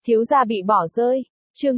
Thiếu gia bị bỏ rơi. Chương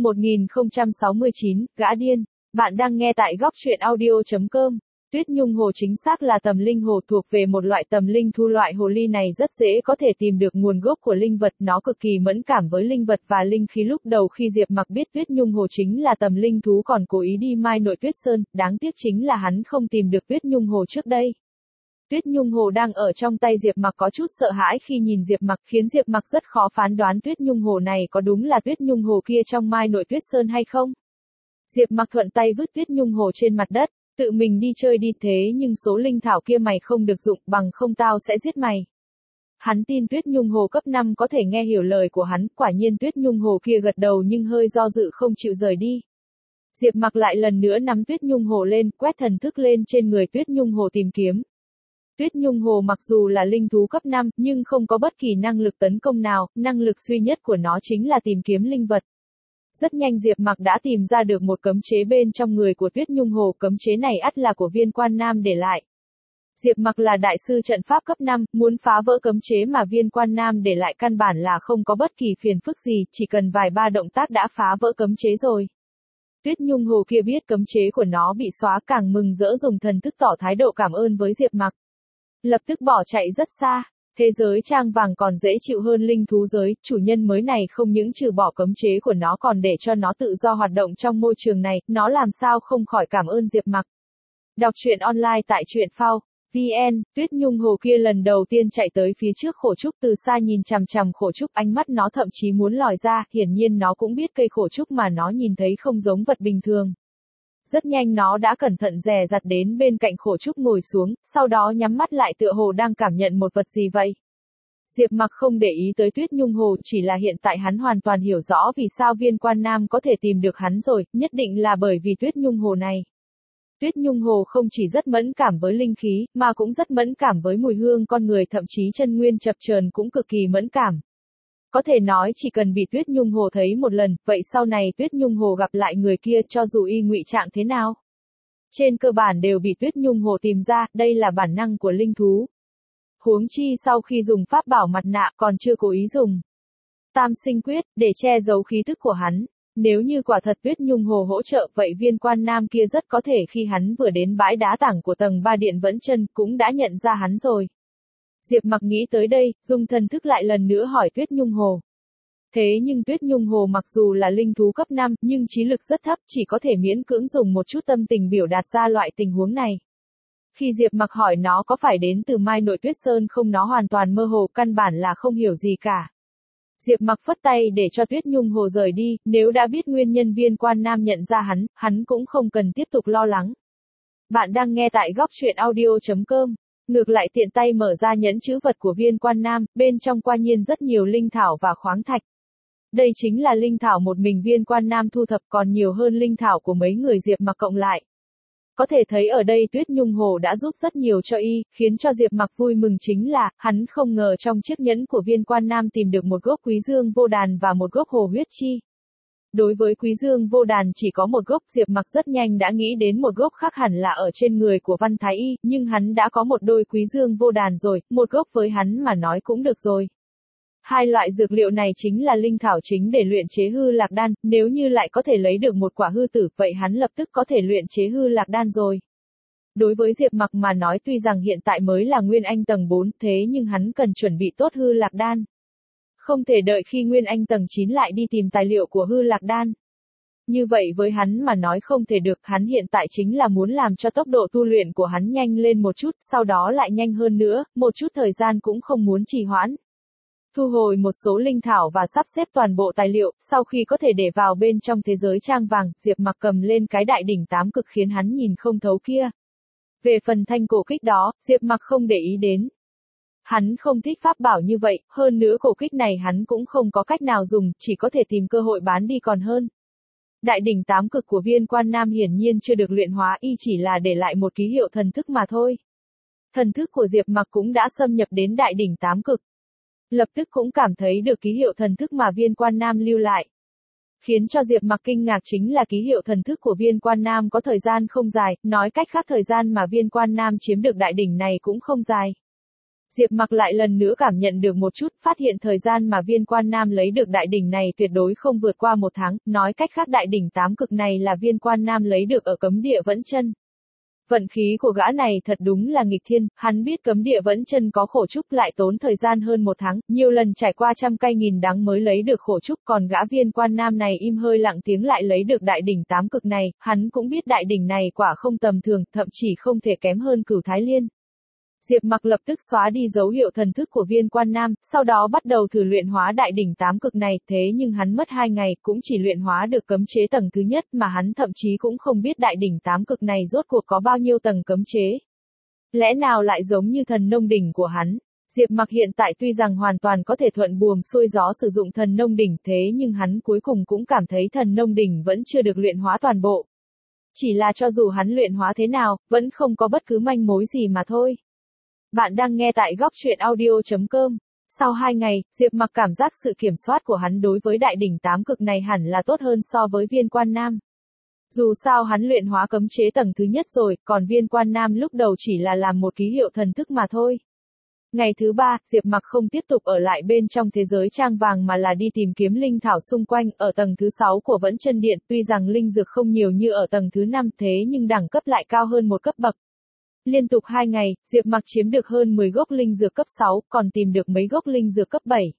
1069, gã điên. Bạn đang nghe tại góc truyện audio.com. Tuyết Nhung Hồ chính xác là tầm linh hồ, thuộc về một loại tầm linh thu. Loại hồ ly này rất dễ có thể tìm được nguồn gốc của linh vật, nó cực kỳ mẫn cảm với linh vật và linh khí. Lúc đầu khi Diệp Mặc biết Tuyết Nhung Hồ chính là tầm linh thú còn cố ý đi mai nội Tuyết Sơn, đáng tiếc chính là hắn không tìm được Tuyết Nhung Hồ trước đây. Tuyết Nhung Hồ đang ở trong tay Diệp Mặc có chút sợ hãi khi nhìn Diệp Mặc, khiến Diệp Mặc rất khó phán đoán Tuyết Nhung Hồ này có đúng là Tuyết Nhung Hồ kia trong mai nội Tuyết Sơn hay không. Diệp Mặc thuận tay vứt Tuyết Nhung Hồ trên mặt đất, tự mình đi chơi đi, thế nhưng số linh thảo kia mày không được dụng, bằng không tao sẽ giết mày. Hắn tin Tuyết Nhung Hồ cấp 5 có thể nghe hiểu lời của hắn, quả nhiên Tuyết Nhung Hồ kia gật đầu nhưng hơi do dự không chịu rời đi. Diệp Mặc lại lần nữa nắm Tuyết Nhung Hồ lên, quét thần thức lên trên người Tuyết Nhung Hồ tìm kiếm. Tuyết Nhung Hồ mặc dù là linh thú cấp 5, nhưng không có bất kỳ năng lực tấn công nào, năng lực duy nhất của nó chính là tìm kiếm linh vật. Rất nhanh Diệp Mặc đã tìm ra được một cấm chế bên trong người của Tuyết Nhung Hồ, cấm chế này ắt là của Viên Quan Nam để lại. Diệp Mặc là đại sư trận pháp cấp 5, muốn phá vỡ cấm chế mà Viên Quan Nam để lại căn bản là không có bất kỳ phiền phức gì, chỉ cần vài ba động tác đã phá vỡ cấm chế rồi. Tuyết Nhung Hồ kia biết cấm chế của nó bị xóa càng mừng rỡ dùng thần thức tỏ thái độ cảm ơn với Diệp Mặc. Lập tức bỏ chạy rất xa. Thế giới trang vàng còn dễ chịu hơn linh thú giới, chủ nhân mới này không những trừ bỏ cấm chế của nó còn để cho nó tự do hoạt động trong môi trường này, nó làm sao không khỏi cảm ơn Diệp Mặc. Đọc truyện online tại truyện phao VN. Tuyết Nhung Hồ kia lần đầu tiên chạy tới phía trước Khổ Trúc, từ xa nhìn chằm chằm Khổ Trúc, ánh mắt nó thậm chí muốn lòi ra, hiển nhiên nó cũng biết cây Khổ Trúc mà nó nhìn thấy không giống vật bình thường. Rất nhanh nó đã cẩn thận dè dặt đến bên cạnh Khổ Trúc ngồi xuống, sau đó nhắm mắt lại tựa hồ đang cảm nhận một vật gì vậy. Diệp Mặc không để ý tới Tuyết Nhung Hồ, chỉ là hiện tại hắn hoàn toàn hiểu rõ vì sao Viên Quan Nam có thể tìm được hắn rồi, nhất định là bởi vì Tuyết Nhung Hồ này. Tuyết Nhung Hồ không chỉ rất mẫn cảm với linh khí, mà cũng rất mẫn cảm với mùi hương con người, thậm chí chân nguyên chập chờn cũng cực kỳ mẫn cảm. Có thể nói chỉ cần bị Tuyết Nhung Hồ thấy một lần, vậy sau này Tuyết Nhung Hồ gặp lại người kia cho dù y ngụy trạng thế nào, trên cơ bản đều bị Tuyết Nhung Hồ tìm ra, đây là bản năng của linh thú. Huống chi sau khi dùng pháp bảo mặt nạ còn chưa cố ý dùng Tam Sinh Quyết để che giấu khí tức của hắn. Nếu như quả thật Tuyết Nhung Hồ hỗ trợ, vậy Viên Quan Nam kia rất có thể khi hắn vừa đến bãi đá tảng của tầng 3 điện Vẫn Chân cũng đã nhận ra hắn rồi. Diệp Mặc nghĩ tới đây, dùng thần thức lại lần nữa hỏi Tuyết Nhung Hồ. Thế nhưng Tuyết Nhung Hồ mặc dù là linh thú cấp 5, nhưng trí lực rất thấp, chỉ có thể miễn cưỡng dùng một chút tâm tình biểu đạt ra loại tình huống này. Khi Diệp Mặc hỏi nó có phải đến từ mai nội Tuyết Sơn không, nó hoàn toàn mơ hồ, căn bản là không hiểu gì cả. Diệp Mặc phất tay để cho Tuyết Nhung Hồ rời đi, nếu đã biết nguyên nhân Viên Quan Nam nhận ra hắn cũng không cần tiếp tục lo lắng. Bạn đang nghe tại góc truyện audio.com. Ngược lại tiện tay mở ra nhẫn chữ vật của Viên Quan Nam, bên trong quả nhiên rất nhiều linh thảo và khoáng thạch. Đây chính là linh thảo một mình Viên Quan Nam thu thập, còn nhiều hơn linh thảo của mấy người Diệp Mặc cộng lại. Có thể thấy ở đây Tuyết Nhung Hồ đã giúp rất nhiều cho y, khiến cho Diệp Mặc vui mừng chính là, hắn không ngờ trong chiếc nhẫn của Viên Quan Nam tìm được một gốc Quý Dương Vô Đàn và một gốc Hồ Huyết Chi. Đối với Quý Dương Vô Đàn chỉ có một gốc, Diệp Mặc rất nhanh đã nghĩ đến một gốc khác hẳn là ở trên người của Văn Thái Y, nhưng hắn đã có một đôi Quý Dương Vô Đàn rồi, một gốc với hắn mà nói cũng được rồi. Hai loại dược liệu này chính là linh thảo chính để luyện chế hư lạc đan, nếu như lại có thể lấy được một quả hư tử, vậy hắn lập tức có thể luyện chế hư lạc đan rồi. Đối với Diệp Mặc mà nói tuy rằng hiện tại mới là Nguyên Anh tầng 4, thế nhưng hắn cần chuẩn bị tốt hư lạc đan. Không thể đợi khi Nguyên Anh tầng 9 lại đi tìm tài liệu của hư lạc đan. Như vậy với hắn mà nói không thể được, hắn hiện tại chính là muốn làm cho tốc độ tu luyện của hắn nhanh lên một chút, sau đó lại nhanh hơn nữa, một chút thời gian cũng không muốn trì hoãn. Thu hồi một số linh thảo và sắp xếp toàn bộ tài liệu, sau khi có thể để vào bên trong thế giới trang vàng, Diệp Mặc cầm lên cái đại đỉnh 8 cực khiến hắn nhìn không thấu kia. Về phần thanh cổ kích đó, Diệp Mặc không để ý đến. Hắn không thích pháp bảo như vậy, hơn nữa cổ kích này hắn cũng không có cách nào dùng, chỉ có thể tìm cơ hội bán đi còn hơn. Đại đỉnh 8 cực của Viên Quan Nam hiển nhiên chưa được luyện hóa, y chỉ là để lại một ký hiệu thần thức mà thôi. Thần thức của Diệp Mặc cũng đã xâm nhập đến đại đỉnh 8 cực. Lập tức cũng cảm thấy được ký hiệu thần thức mà Viên Quan Nam lưu lại. Khiến cho Diệp Mặc kinh ngạc chính là ký hiệu thần thức của Viên Quan Nam có thời gian không dài, nói cách khác thời gian mà Viên Quan Nam chiếm được đại đỉnh này cũng không dài. Diệp Mặc lại lần nữa cảm nhận được một chút, phát hiện thời gian mà Viên Quan Nam lấy được đại đỉnh này tuyệt đối không vượt qua 1 tháng, nói cách khác đại đỉnh 8 cực này là Viên Quan Nam lấy được ở cấm địa Vẫn Chân. Vận khí của gã này thật đúng là nghịch thiên, hắn biết cấm địa Vẫn Chân có khổ trúc lại tốn thời gian hơn 1 tháng, nhiều lần trải qua trăm cay nghìn đắng mới lấy được khổ trúc, còn gã Viên Quan Nam này im hơi lặng tiếng lại lấy được đại đỉnh 8 cực này, hắn cũng biết đại đỉnh này quả không tầm thường, thậm chí không thể kém hơn Cửu Thái Liên. Diệp Mặc lập tức xóa đi dấu hiệu thần thức của Viên Quan Nam, sau đó bắt đầu thử luyện hóa đại đỉnh 8 cực này, thế nhưng hắn mất 2 ngày cũng chỉ luyện hóa được cấm chế tầng thứ nhất mà hắn thậm chí cũng không biết đại đỉnh 8 cực này rốt cuộc có bao nhiêu tầng cấm chế. Lẽ nào lại giống như thần nông đỉnh của hắn? Diệp Mặc hiện tại tuy rằng hoàn toàn có thể thuận buồm xuôi gió sử dụng thần nông đỉnh thế nhưng hắn cuối cùng cũng cảm thấy thần nông đỉnh vẫn chưa được luyện hóa toàn bộ. Chỉ là cho dù hắn luyện hóa thế nào, vẫn không có bất cứ manh mối gì mà thôi. Bạn đang nghe tại góc truyện audio.com. Sau 2 ngày, Diệp Mặc cảm giác sự kiểm soát của hắn đối với đại đỉnh 8 cực này hẳn là tốt hơn so với Viên Quan Nam. Dù sao hắn luyện hóa cấm chế tầng thứ nhất rồi, còn Viên Quan Nam lúc đầu chỉ là làm một ký hiệu thần thức mà thôi. Ngày thứ 3, Diệp Mặc không tiếp tục ở lại bên trong thế giới trang vàng mà là đi tìm kiếm linh thảo xung quanh, ở tầng thứ 6 của Vẫn Chân Điện, tuy rằng linh dược không nhiều như ở tầng thứ 5 thế nhưng đẳng cấp lại cao hơn một cấp bậc. Liên tục 2 ngày, Diệp Mặc chiếm được hơn 10 gốc linh dược cấp 6, còn tìm được mấy gốc linh dược cấp 7.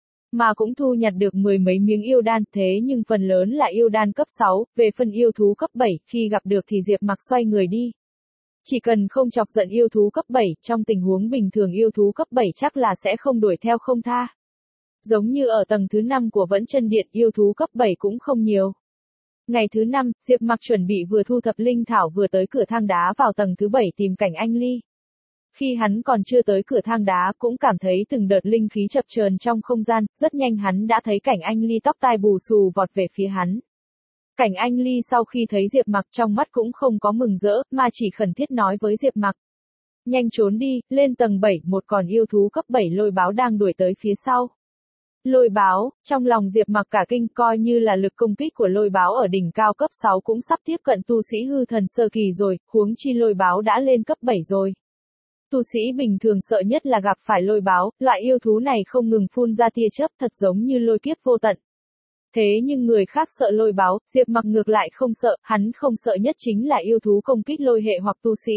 Mà cũng thu nhặt được 10 mấy miếng yêu đan, thế nhưng phần lớn là yêu đan cấp 6, về phần yêu thú cấp 7, khi gặp được thì Diệp Mặc xoay người đi. Chỉ cần không chọc giận yêu thú cấp 7, trong tình huống bình thường yêu thú cấp 7 chắc là sẽ không đuổi theo không tha. Giống như ở tầng thứ 5 của Vẫn Chân Điện, yêu thú cấp 7 cũng không nhiều. Ngày thứ 5, Diệp Mặc chuẩn bị vừa thu thập linh thảo vừa tới cửa thang đá vào tầng thứ 7 tìm Cảnh Anh Ly. Khi hắn còn chưa tới cửa thang đá cũng cảm thấy từng đợt linh khí chập chờn trong không gian, rất nhanh hắn đã thấy Cảnh Anh Ly tóc tai bù xù vọt về phía hắn. Cảnh Anh Ly sau khi thấy Diệp Mặc trong mắt cũng không có mừng rỡ, mà chỉ khẩn thiết nói với Diệp Mặc. Nhanh trốn đi, lên tầng 7, một con yêu thú cấp 7 lôi báo đang đuổi tới phía sau. Lôi báo, trong lòng Diệp Mặc cả kinh, coi như là lực công kích của lôi báo ở đỉnh cao cấp 6 cũng sắp tiếp cận tu sĩ hư thần sơ kỳ rồi, huống chi lôi báo đã lên cấp 7 rồi. Tu sĩ bình thường sợ nhất là gặp phải lôi báo, loại yêu thú này không ngừng phun ra tia chớp thật giống như lôi kiếp vô tận. Thế nhưng người khác sợ lôi báo, Diệp Mặc ngược lại không sợ, hắn không sợ nhất chính là yêu thú công kích lôi hệ hoặc tu sĩ.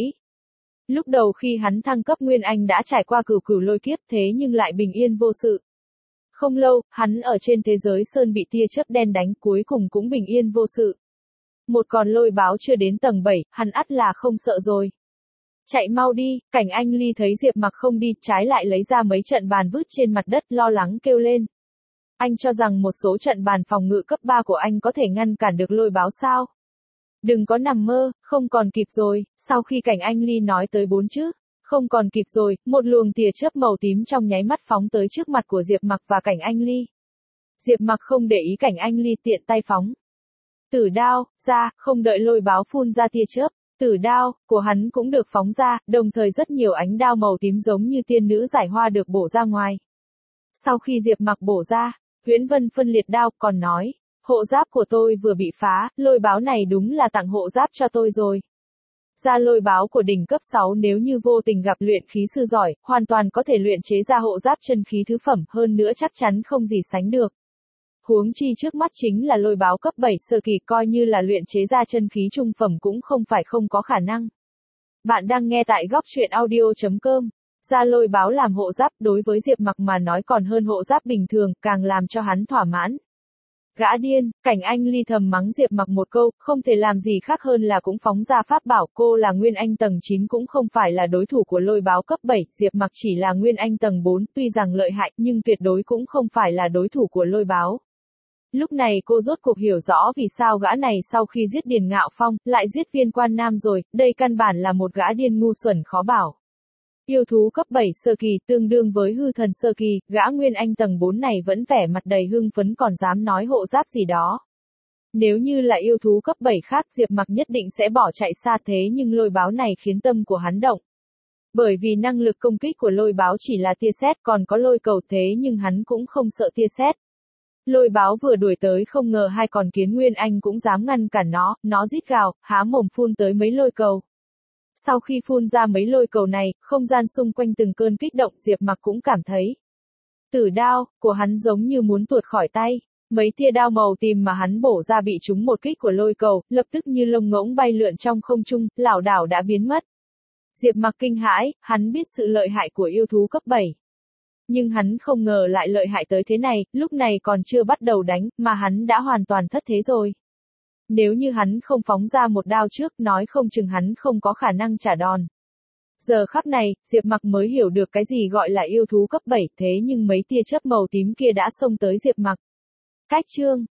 Lúc đầu khi hắn thăng cấp Nguyên Anh đã trải qua cửu cửu lôi kiếp thế nhưng lại bình yên vô sự. Không lâu, hắn ở trên thế giới sơn bị tia chớp đen đánh cuối cùng cũng bình yên vô sự. Một con lôi báo chưa đến tầng 7, hắn ắt là không sợ rồi. Chạy mau đi, Cảnh Anh Ly thấy Diệp Mặc không đi, trái lại lấy ra mấy trận bàn vứt trên mặt đất lo lắng kêu lên. Anh cho rằng một số trận bàn phòng ngự cấp 3 của anh có thể ngăn cản được lôi báo sao? Đừng có nằm mơ, không còn kịp rồi, sau khi Cảnh Anh Ly nói tới 4 chữ. Không còn kịp rồi, một luồng tia chớp màu tím trong nháy mắt phóng tới trước mặt của Diệp Mặc và Cảnh Anh Ly. Diệp Mặc không để ý Cảnh Anh Ly tiện tay phóng. Tử đao, ra, không đợi lôi báo phun ra tia chớp. Tử đao, của hắn cũng được phóng ra, đồng thời rất nhiều ánh đao màu tím giống như tiên nữ giải hoa được bổ ra ngoài. Sau khi Diệp Mặc bổ ra, Huyễn Vân phân liệt đao còn nói, hộ giáp của tôi vừa bị phá, lôi báo này đúng là tặng hộ giáp cho tôi rồi. Ra lôi báo của đỉnh cấp 6 nếu như vô tình gặp luyện khí sư giỏi, hoàn toàn có thể luyện chế ra hộ giáp chân khí thứ phẩm, hơn nữa chắc chắn không gì sánh được. Huống chi trước mắt chính là lôi báo cấp 7 sơ kỳ, coi như là luyện chế ra chân khí trung phẩm cũng không phải không có khả năng. Bạn đang nghe tại góc truyện audio.com. Ra lôi báo làm hộ giáp đối với Diệp Mặc mà nói còn hơn hộ giáp bình thường, càng làm cho hắn thỏa mãn. Gã điên, Cảnh Anh Ly thầm mắng Diệp Mặc một câu, không thể làm gì khác hơn là cũng phóng ra pháp bảo, cô là Nguyên Anh tầng 9 cũng không phải là đối thủ của lôi báo cấp 7, Diệp Mặc chỉ là Nguyên Anh tầng 4, tuy rằng lợi hại nhưng tuyệt đối cũng không phải là đối thủ của lôi báo. Lúc này cô rốt cuộc hiểu rõ vì sao gã này sau khi giết Điền Ngạo Phong, lại giết Viên Quan Nam rồi, đây căn bản là một gã điên ngu xuẩn khó bảo. Yêu thú cấp 7 sơ kỳ tương đương với hư thần sơ kỳ, gã Nguyên Anh tầng 4 này vẫn vẻ mặt đầy hưng phấn còn dám nói hộ giáp gì đó. Nếu như là yêu thú cấp 7 khác Diệp Mặc nhất định sẽ bỏ chạy xa thế nhưng lôi báo này khiến tâm của hắn động. Bởi vì năng lực công kích của lôi báo chỉ là tia sét còn có lôi cầu thế nhưng hắn cũng không sợ tia sét. Lôi báo vừa đuổi tới không ngờ hai con kiến Nguyên Anh cũng dám ngăn cản nó rít gào, há mồm phun tới mấy lôi cầu. Sau khi phun ra mấy lôi cầu này, không gian xung quanh từng cơn kích động, Diệp Mặc cũng cảm thấy tử đao của hắn giống như muốn tuột khỏi tay. Mấy tia đao màu tím mà hắn bổ ra bị trúng một kích của lôi cầu, lập tức như lông ngỗng bay lượn trong không trung, lảo đảo đã biến mất. Diệp Mặc kinh hãi, hắn biết sự lợi hại của yêu thú cấp 7. Nhưng hắn không ngờ lại lợi hại tới thế này, lúc này còn chưa bắt đầu đánh, mà hắn đã hoàn toàn thất thế rồi. Nếu như hắn không phóng ra một đao trước, nói không chừng hắn không có khả năng trả đòn. Giờ khắc này, Diệp Mặc mới hiểu được cái gì gọi là yêu thú cấp 7, thế nhưng mấy tia chớp màu tím kia đã xông tới Diệp Mặc. Cách chương